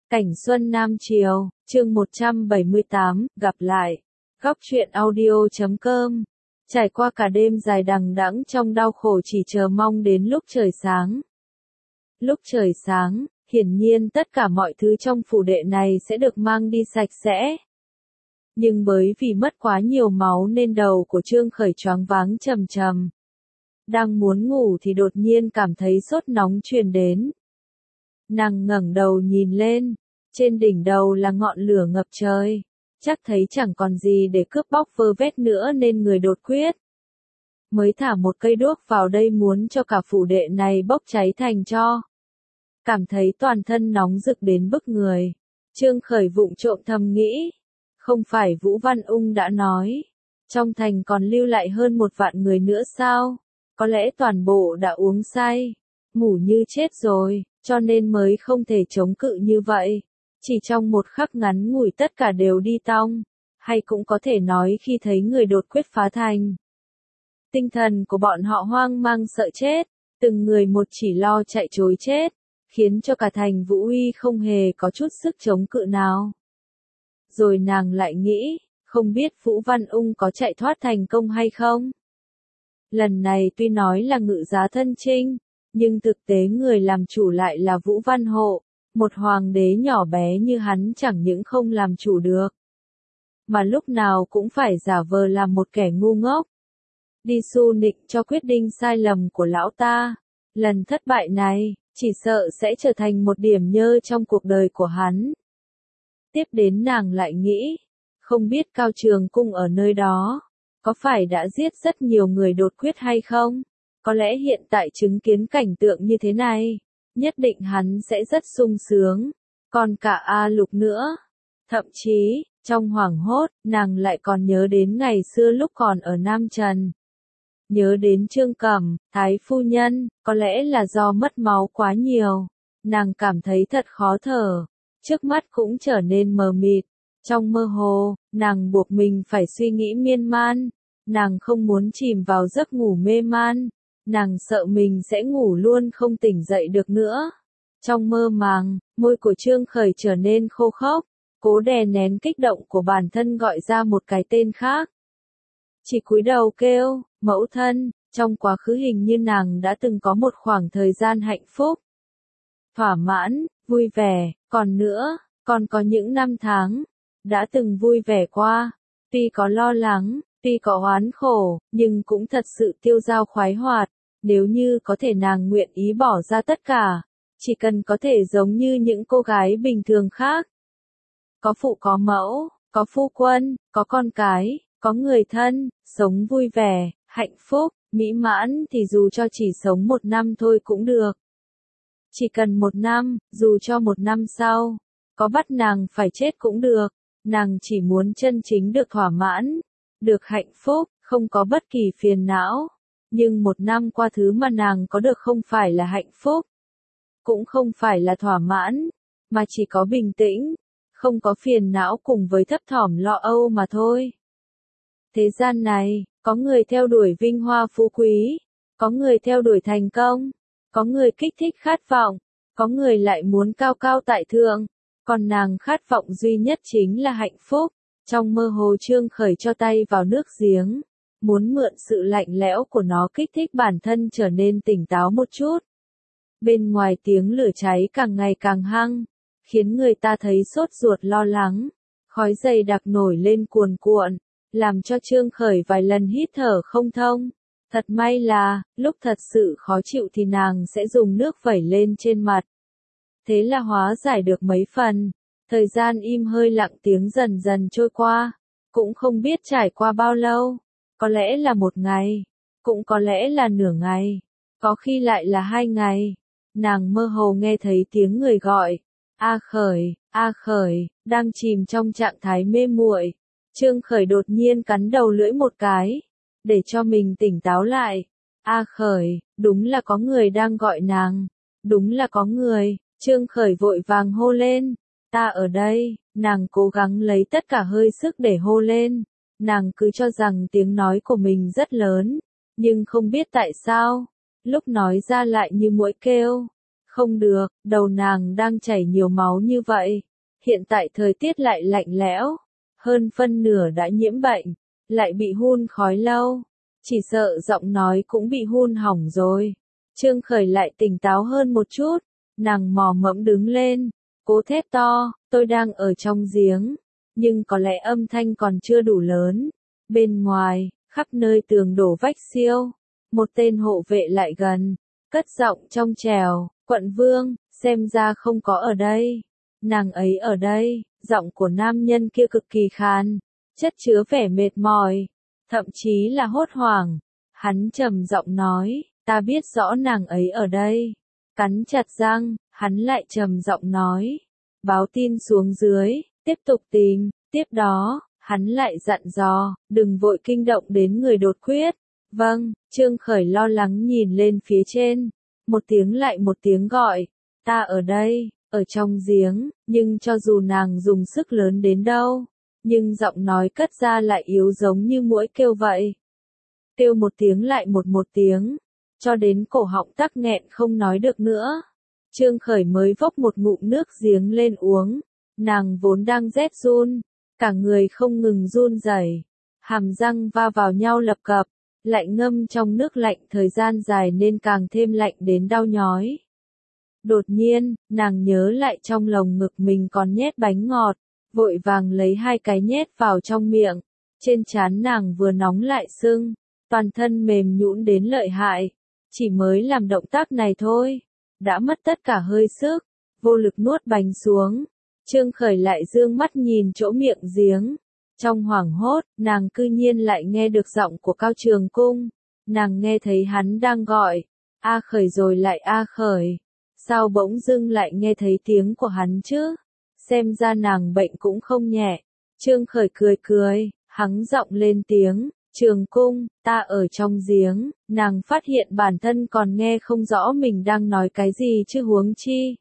Cảnh Xuân Nam Chiều, chương 178, gặp lại. Góc truyện audio.com. Trải qua cả đêm dài đằng đẵng trong đau khổ chỉ chờ mong đến lúc trời sáng. Lúc trời sáng, hiển nhiên tất cả mọi thứ trong phủ đệ này sẽ được mang đi sạch sẽ. Nhưng bởi vì mất quá nhiều máu nên đầu của Trương Khởi choáng váng trầm trầm. Đang muốn ngủ thì đột nhiên cảm thấy sốt nóng truyền đến. Nàng ngẩng đầu nhìn lên, trên đỉnh đầu là ngọn lửa ngập trời, chắc thấy chẳng còn gì để cướp bóc vơ vét nữa nên người đột quyết. Mới thả một cây đuốc vào đây muốn cho cả phủ đệ này bốc cháy thành tro. Cảm thấy toàn thân nóng rực đến bức người. Trương Khởi vụng trộm thầm nghĩ, không phải Vũ Văn Ung đã nói, trong thành còn lưu lại hơn 1 vạn người nữa sao? Có lẽ toàn bộ đã uống say, ngủ như chết rồi, cho nên mới không thể chống cự như vậy. Chỉ trong một khắc ngắn ngủi tất cả đều đi tong, hay cũng có thể nói khi thấy người đột quyết phá thành. Tinh thần của bọn họ hoang mang sợ chết, từng người một chỉ lo chạy trối chết, khiến cho cả thành Vũ Uy không hề có chút sức chống cự nào. Rồi nàng lại nghĩ, không biết Vũ Văn Ung có chạy thoát thành công hay không? Lần này tuy nói là ngự giá thân chinh, nhưng thực tế người làm chủ lại là Vũ Văn Hộ, một hoàng đế nhỏ bé như hắn chẳng những không làm chủ được, mà lúc nào cũng phải giả vờ làm một kẻ ngu ngốc. Đi xu nịnh cho quyết định sai lầm của lão ta, lần thất bại này, chỉ sợ sẽ trở thành một điểm nhơ trong cuộc đời của hắn. Tiếp đến nàng lại nghĩ, không biết Cao Trường Cung ở nơi đó, có phải đã giết rất nhiều người đột quyết hay không? Có lẽ hiện tại chứng kiến cảnh tượng như thế này, nhất định hắn sẽ rất sung sướng, còn cả A Lục nữa. Thậm chí, trong hoảng hốt, nàng lại còn nhớ đến ngày xưa lúc còn ở Nam Trần. Nhớ đến Trương Cẩm, Thái phu nhân, có lẽ là do mất máu quá nhiều. Nàng cảm thấy thật khó thở, trước mắt cũng trở nên mờ mịt. Trong mơ hồ, nàng buộc mình phải suy nghĩ miên man. Nàng không muốn chìm vào giấc ngủ mê man. Nàng sợ mình sẽ ngủ luôn không tỉnh dậy được nữa. Trong mơ màng, môi của Trương Khởi trở nên khô khốc, cố đè nén kích động của bản thân gọi ra một cái tên khác. Chỉ cúi đầu kêu, mẫu thân, trong quá khứ hình như nàng đã từng có một khoảng thời gian hạnh phúc. Thỏa mãn, vui vẻ, còn nữa, còn có những năm tháng, đã từng vui vẻ qua, tuy có lo lắng, tuy có oán khổ, nhưng cũng thật sự tiêu dao khoái hoạt. Nếu như có thể nàng nguyện ý bỏ ra tất cả, chỉ cần có thể giống như những cô gái bình thường khác. Có phụ có mẫu, có phu quân, có con cái, có người thân, sống vui vẻ, hạnh phúc, mỹ mãn thì dù cho chỉ sống 1 năm thôi cũng được. Chỉ cần 1 năm, dù cho 1 năm sau, có bắt nàng phải chết cũng được, nàng chỉ muốn chân chính được thỏa mãn, được hạnh phúc, không có bất kỳ phiền não. Nhưng 1 năm qua thứ mà nàng có được không phải là hạnh phúc, cũng không phải là thỏa mãn, mà chỉ có bình tĩnh, không có phiền não cùng với thấp thỏm lo âu mà thôi. Thế gian này, có người theo đuổi vinh hoa phú quý, có người theo đuổi thành công, có người kích thích khát vọng, có người lại muốn cao cao tại thượng, còn nàng khát vọng duy nhất chính là hạnh phúc. Trong mơ hồ Trương Khởi cho tay vào nước giếng, muốn mượn sự lạnh lẽo của nó kích thích bản thân trở nên tỉnh táo một chút. Bên ngoài tiếng lửa cháy càng ngày càng hăng, khiến người ta thấy sốt ruột lo lắng, khói dày đặc nổi lên cuồn cuộn, làm cho Trương Khởi vài lần hít thở không thông. Thật may là, lúc thật sự khó chịu thì nàng sẽ dùng nước vẩy lên trên mặt. Thế là hóa giải được mấy phần, thời gian im hơi lặng tiếng dần dần trôi qua, cũng không biết trải qua bao lâu. Có lẽ là 1 ngày, cũng có lẽ là nửa ngày, có khi lại là 2 ngày. Nàng mơ hồ nghe thấy tiếng người gọi, A Khởi, đang chìm trong trạng thái mê muội. Trương Khởi đột nhiên cắn đầu lưỡi một cái, để cho mình tỉnh táo lại. A Khởi, đúng là có người đang gọi nàng, đúng là có người. Trương Khởi vội vàng hô lên, ta ở đây. Nàng cố gắng lấy tất cả hơi sức để hô lên. Nàng cứ cho rằng tiếng nói của mình rất lớn, nhưng không biết tại sao, lúc nói ra lại như muỗi kêu. Không được, đầu nàng đang chảy nhiều máu như vậy. Hiện tại thời tiết lại lạnh lẽo, hơn phân nửa đã nhiễm bệnh, lại bị hun khói lâu. Chỉ sợ giọng nói cũng bị hun hỏng rồi. Trương Khởi lại tỉnh táo hơn một chút, nàng mò mẫm đứng lên, cố thét to, tôi đang ở trong giếng, nhưng có lẽ âm thanh còn chưa đủ lớn. Bên ngoài, khắp nơi tường đổ vách xiêu, một tên hộ vệ lại gần, cất giọng trong trèo, quận vương, xem ra không có ở đây. Nàng ấy ở đây, giọng của nam nhân kia cực kỳ khàn, chất chứa vẻ mệt mỏi, thậm chí là hốt hoảng. Hắn trầm giọng nói, ta biết rõ nàng ấy ở đây. Cắn chặt răng, hắn lại trầm giọng nói, báo tin xuống dưới, tiếp tục tìm. Tiếp đó, hắn lại dặn dò, đừng vội kinh động đến người đột quyết. Vâng, Trương Khởi lo lắng nhìn lên phía trên. Một tiếng lại một tiếng gọi, ta ở đây, ở trong giếng, nhưng cho dù nàng dùng sức lớn đến đâu, nhưng giọng nói cất ra lại yếu giống như muỗi kêu vậy. Kêu một tiếng lại một tiếng, cho đến cổ họng tắc nghẹn không nói được nữa. Trương Khởi mới vốc một ngụm nước giếng lên uống, nàng vốn đang rét run, cả người không ngừng run rẩy, hàm răng va vào nhau lập cập, lại ngâm trong nước lạnh thời gian dài nên càng thêm lạnh đến đau nhói. Đột nhiên, nàng nhớ lại trong lồng ngực mình còn nhét bánh ngọt, vội vàng lấy 2 cái nhét vào trong miệng. Trên trán nàng vừa nóng lại sưng, toàn thân mềm nhũn đến lợi hại. Chỉ mới làm động tác này thôi, đã mất tất cả hơi sức, vô lực nuốt bánh xuống. Trương Khởi lại dương mắt nhìn chỗ miệng giếng. Trong hoảng hốt, nàng cư nhiên lại nghe được giọng của Cao Trường Cung. Nàng nghe thấy hắn đang gọi, A Khởi rồi lại A Khởi. Sao bỗng dưng lại nghe thấy tiếng của hắn chứ? Xem ra nàng bệnh cũng không nhẹ. Trương Khởi cười cười, hắng giọng lên tiếng, Trường Cung, ta ở trong giếng. Nàng phát hiện bản thân còn nghe không rõ mình đang nói cái gì chứ huống chi.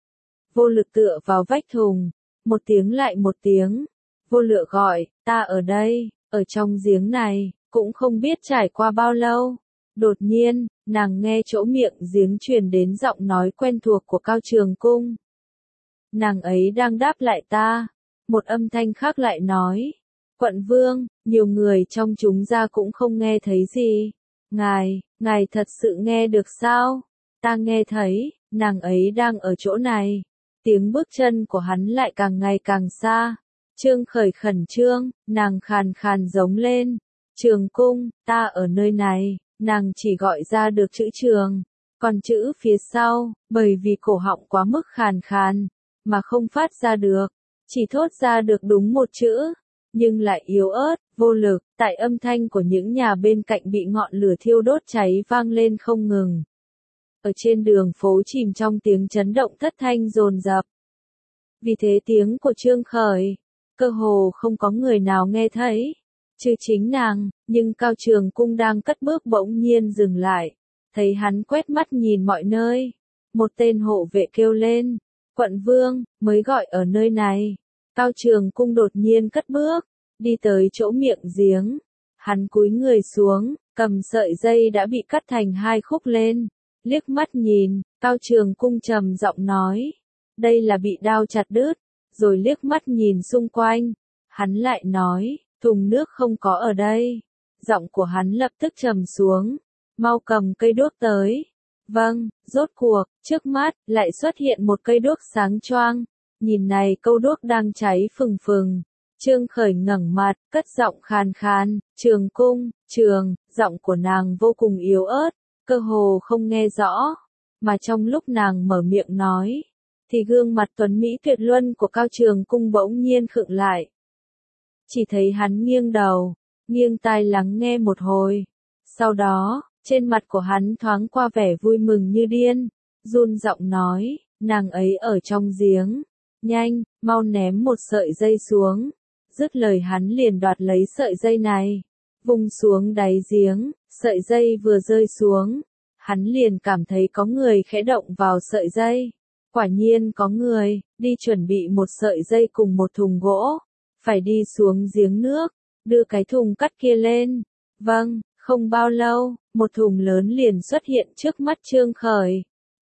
Vô lực tựa vào vách thùng, một tiếng lại một tiếng. Vô lựa gọi, ta ở đây, ở trong giếng này, cũng không biết trải qua bao lâu. Đột nhiên, nàng nghe chỗ miệng giếng truyền đến giọng nói quen thuộc của Cao Trường Cung. Nàng ấy đang đáp lại ta. Một âm thanh khác lại nói, quận vương, nhiều người trong chúng ra cũng không nghe thấy gì. Ngài thật sự nghe được sao? Ta nghe thấy, nàng ấy đang ở chỗ này. Tiếng bước chân của hắn lại càng ngày càng xa. Trương Khởi khẩn trương, nàng khàn khàn giống lên. Trường Cung, ta ở nơi này. Nàng chỉ gọi ra được chữ trường, còn chữ phía sau, bởi vì cổ họng quá mức khàn khàn, mà không phát ra được, chỉ thốt ra được đúng một chữ, nhưng lại yếu ớt, vô lực, tại âm thanh của những nhà bên cạnh bị ngọn lửa thiêu đốt cháy vang lên không ngừng. Ở trên đường phố chìm trong tiếng chấn động thất thanh dồn dập. Vì thế tiếng của Trương Khởi, cơ hồ không có người nào nghe thấy. Chứ chính nàng, nhưng Cao Trường Cung đang cất bước bỗng nhiên dừng lại, thấy hắn quét mắt nhìn mọi nơi. Một tên hộ vệ kêu lên, quận vương, mới gọi ở nơi này. Cao Trường Cung đột nhiên cất bước, đi tới chỗ miệng giếng. Hắn cúi người xuống, cầm sợi dây đã bị cắt thành 2 khúc lên. Liếc mắt nhìn, Cao Trường Cung trầm giọng nói, đây là bị đao chặt đứt. Rồi liếc mắt nhìn xung quanh, hắn lại nói, thùng nước không có ở đây. Giọng của hắn lập tức trầm xuống, mau cầm cây đuốc tới. Vâng, rốt cuộc, trước mắt, lại xuất hiện một cây đuốc sáng choang. Nhìn này câu đuốc đang cháy phừng phừng. Trương Khởi ngẩng mặt, cất giọng khàn khàn, Trường Cung, giọng của nàng vô cùng yếu ớt, cơ hồ không nghe rõ. Mà trong lúc nàng mở miệng nói, thì gương mặt tuấn mỹ tuyệt luân của Cao Trường Cung bỗng nhiên khựng lại. Chỉ thấy hắn nghiêng đầu, nghiêng tai lắng nghe một hồi. Sau đó, trên mặt của hắn thoáng qua vẻ vui mừng như điên, run giọng nói, nàng ấy ở trong giếng. Nhanh, mau ném một sợi dây xuống. Dứt lời hắn liền đoạt lấy sợi dây này, vung xuống đáy giếng. Sợi dây vừa rơi xuống, hắn liền cảm thấy có người khẽ động vào sợi dây. Quả nhiên có người, đi chuẩn bị một sợi dây cùng một thùng gỗ. Phải đi xuống giếng nước, đưa cái thùng cắt kia lên. Vâng, không bao lâu, một thùng lớn liền xuất hiện trước mắt Trương Khởi.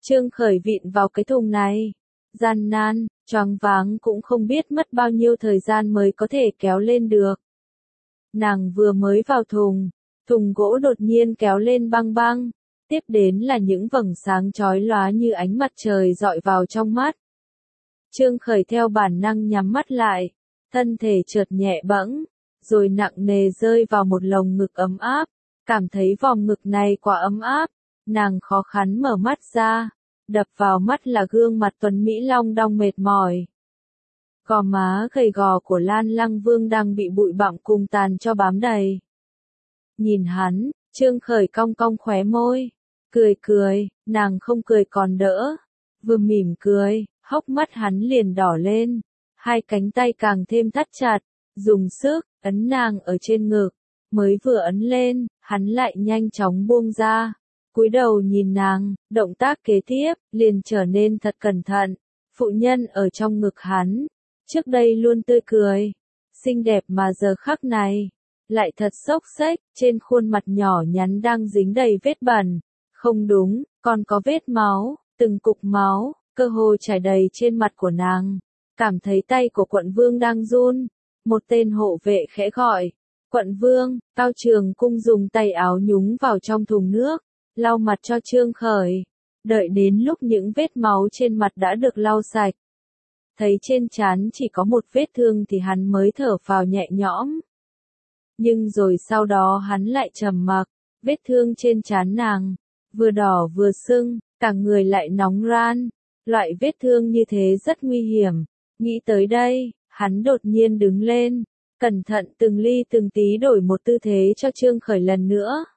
Trương Khởi vịn vào cái thùng này. Gian nan, choáng váng cũng không biết mất bao nhiêu thời gian mới có thể kéo lên được. Nàng vừa mới vào thùng, thùng gỗ đột nhiên kéo lên băng băng, tiếp đến là những vầng sáng chói lóa như ánh mặt trời dọi vào trong mắt. Trương Khởi theo bản năng nhắm mắt lại, thân thể chợt nhẹ bẫng, rồi nặng nề rơi vào một lồng ngực ấm áp, cảm thấy vòng ngực này quá ấm áp, nàng khó khăn mở mắt ra, đập vào mắt là gương mặt tuấn Mỹ long đong mệt mỏi. Gò má gầy gò của Lan Lăng Vương đang bị bụi bặm cùng tàn cho bám đầy. Nhìn hắn, Trương Khởi cong cong khóe môi, cười, nàng không cười còn đỡ, vừa mỉm cười, hốc mắt hắn liền đỏ lên, hai cánh tay càng thêm thắt chặt, dùng sức, ấn nàng ở trên ngực, mới vừa ấn lên, hắn lại nhanh chóng buông ra, cúi đầu nhìn nàng, động tác kế tiếp, liền trở nên thật cẩn thận, phụ nhân ở trong ngực hắn, trước đây luôn tươi cười, xinh đẹp mà giờ khắc này, lại thật xốc xếch, trên khuôn mặt nhỏ nhắn đang dính đầy vết bẩn, không đúng, còn có vết máu, từng cục máu, cơ hồ chảy đầy trên mặt của nàng, cảm thấy tay của quận vương đang run, một tên hộ vệ khẽ gọi, quận vương, Cao Trường Cung dùng tay áo nhúng vào trong thùng nước, lau mặt cho Trương Khởi, đợi đến lúc những vết máu trên mặt đã được lau sạch. Thấy trên trán chỉ có một vết thương thì hắn mới thở phào nhẹ nhõm. Nhưng rồi sau đó hắn lại trầm mặc, vết thương trên trán nàng, vừa đỏ vừa sưng, cả người lại nóng ran, loại vết thương như thế rất nguy hiểm. Nghĩ tới đây, hắn đột nhiên đứng lên, cẩn thận từng ly từng tí đổi một tư thế cho Trương Khởi lần nữa.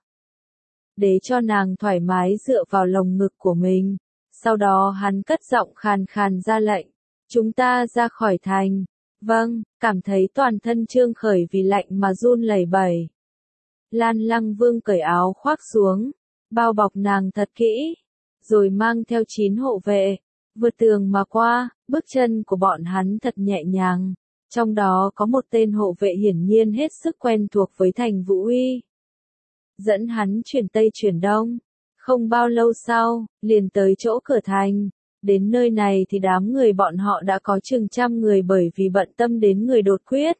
Để cho nàng thoải mái dựa vào lồng ngực của mình. Sau đó hắn cất giọng khàn khàn ra lệnh, chúng ta ra khỏi thành. Vâng, cảm thấy toàn thân Trương Khởi vì lạnh mà run lẩy bẩy. Lan Lăng Vương cởi áo khoác xuống, bao bọc nàng thật kỹ, rồi mang theo 9 hộ vệ, vượt tường mà qua, bước chân của bọn hắn thật nhẹ nhàng, trong đó có một tên hộ vệ hiển nhiên hết sức quen thuộc với thành Vũ Uy. Dẫn hắn chuyển Tây chuyển Đông, không bao lâu sau, liền tới chỗ cửa thành. Đến nơi này thì đám người bọn họ đã có chừng 100 người bởi vì bận tâm đến người đột quyết.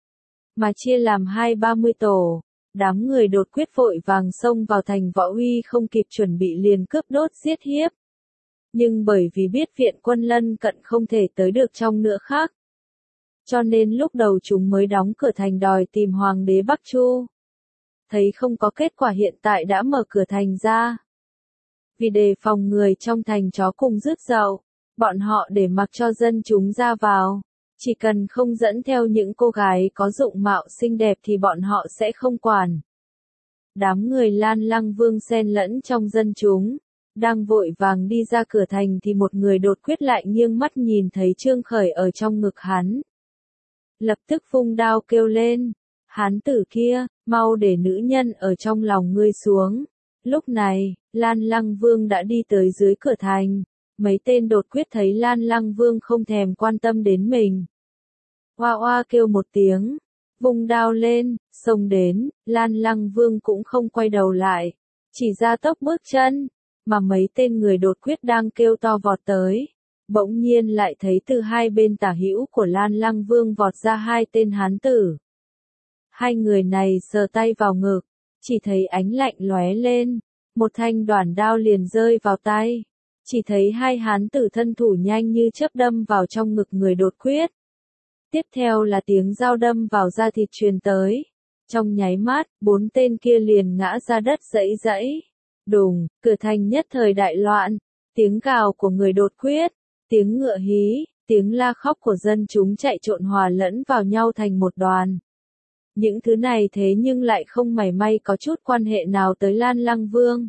Mà chia làm 20-30 tổ, đám người đột quyết vội vàng xông vào thành Võ Uy không kịp chuẩn bị liền cướp đốt giết hiếp. Nhưng bởi vì biết viện quân lân cận không thể tới được trong nữa khác. Cho nên lúc đầu chúng mới đóng cửa thành đòi tìm Hoàng đế Bắc Chu. Thấy không có kết quả hiện tại đã mở cửa thành ra. Vì đề phòng người trong thành chó cùng rước dậu, bọn họ để mặc cho dân chúng ra vào, chỉ cần không dẫn theo những cô gái có dụng mạo xinh đẹp thì bọn họ sẽ không quản. Đám người Lan Lăng Vương xen lẫn trong dân chúng, đang vội vàng đi ra cửa thành thì một người đột quyết lại nghiêng mắt nhìn thấy Trương Khởi ở trong ngực hắn. Lập tức vung đao kêu lên, hán tử kia, mau để nữ nhân ở trong lòng ngươi xuống. Lúc này, Lan Lăng Vương đã đi tới dưới cửa thành, mấy tên đột quyết thấy Lan Lăng Vương không thèm quan tâm đến mình. Oa oa kêu một tiếng, vung đao lên, xông đến, Lan Lăng Vương cũng không quay đầu lại, chỉ ra tốc bước chân, mà mấy tên người đột quyết đang kêu to vọt tới. Bỗng nhiên lại thấy từ hai bên tả hữu của Lan Lăng Vương vọt ra hai tên hán tử. Hai người này sờ tay vào ngực, chỉ thấy ánh lạnh lóe lên, một thanh đoản đao liền rơi vào tay. Chỉ thấy hai hán tử thân thủ nhanh như chớp đâm vào trong ngực người đột quyết. Tiếp theo là tiếng dao đâm vào da thịt truyền tới. Trong nháy mắt, 4 tên kia liền ngã ra đất rẫy rẫy. Đùng, cửa thành nhất thời đại loạn, tiếng gào của người đột quyết, tiếng ngựa hí, tiếng la khóc của dân chúng chạy trộn hòa lẫn vào nhau thành một đoàn. Những thứ này thế nhưng lại không mảy may có chút quan hệ nào tới Lan Lăng Vương.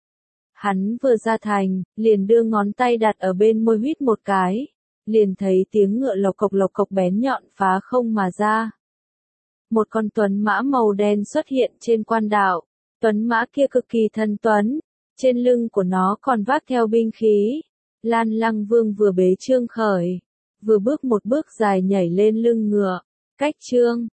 Hắn vừa ra thành, liền đưa ngón tay đặt ở bên môi huýt một cái, liền thấy tiếng ngựa lộc cộc bén nhọn phá không mà ra. Một con tuấn mã màu đen xuất hiện trên quan đạo, tuấn mã kia cực kỳ thân tuấn, trên lưng của nó còn vác theo binh khí. Lan Lăng Vương vừa bế Trương Khởi, vừa bước một bước dài nhảy lên lưng ngựa, cách Trương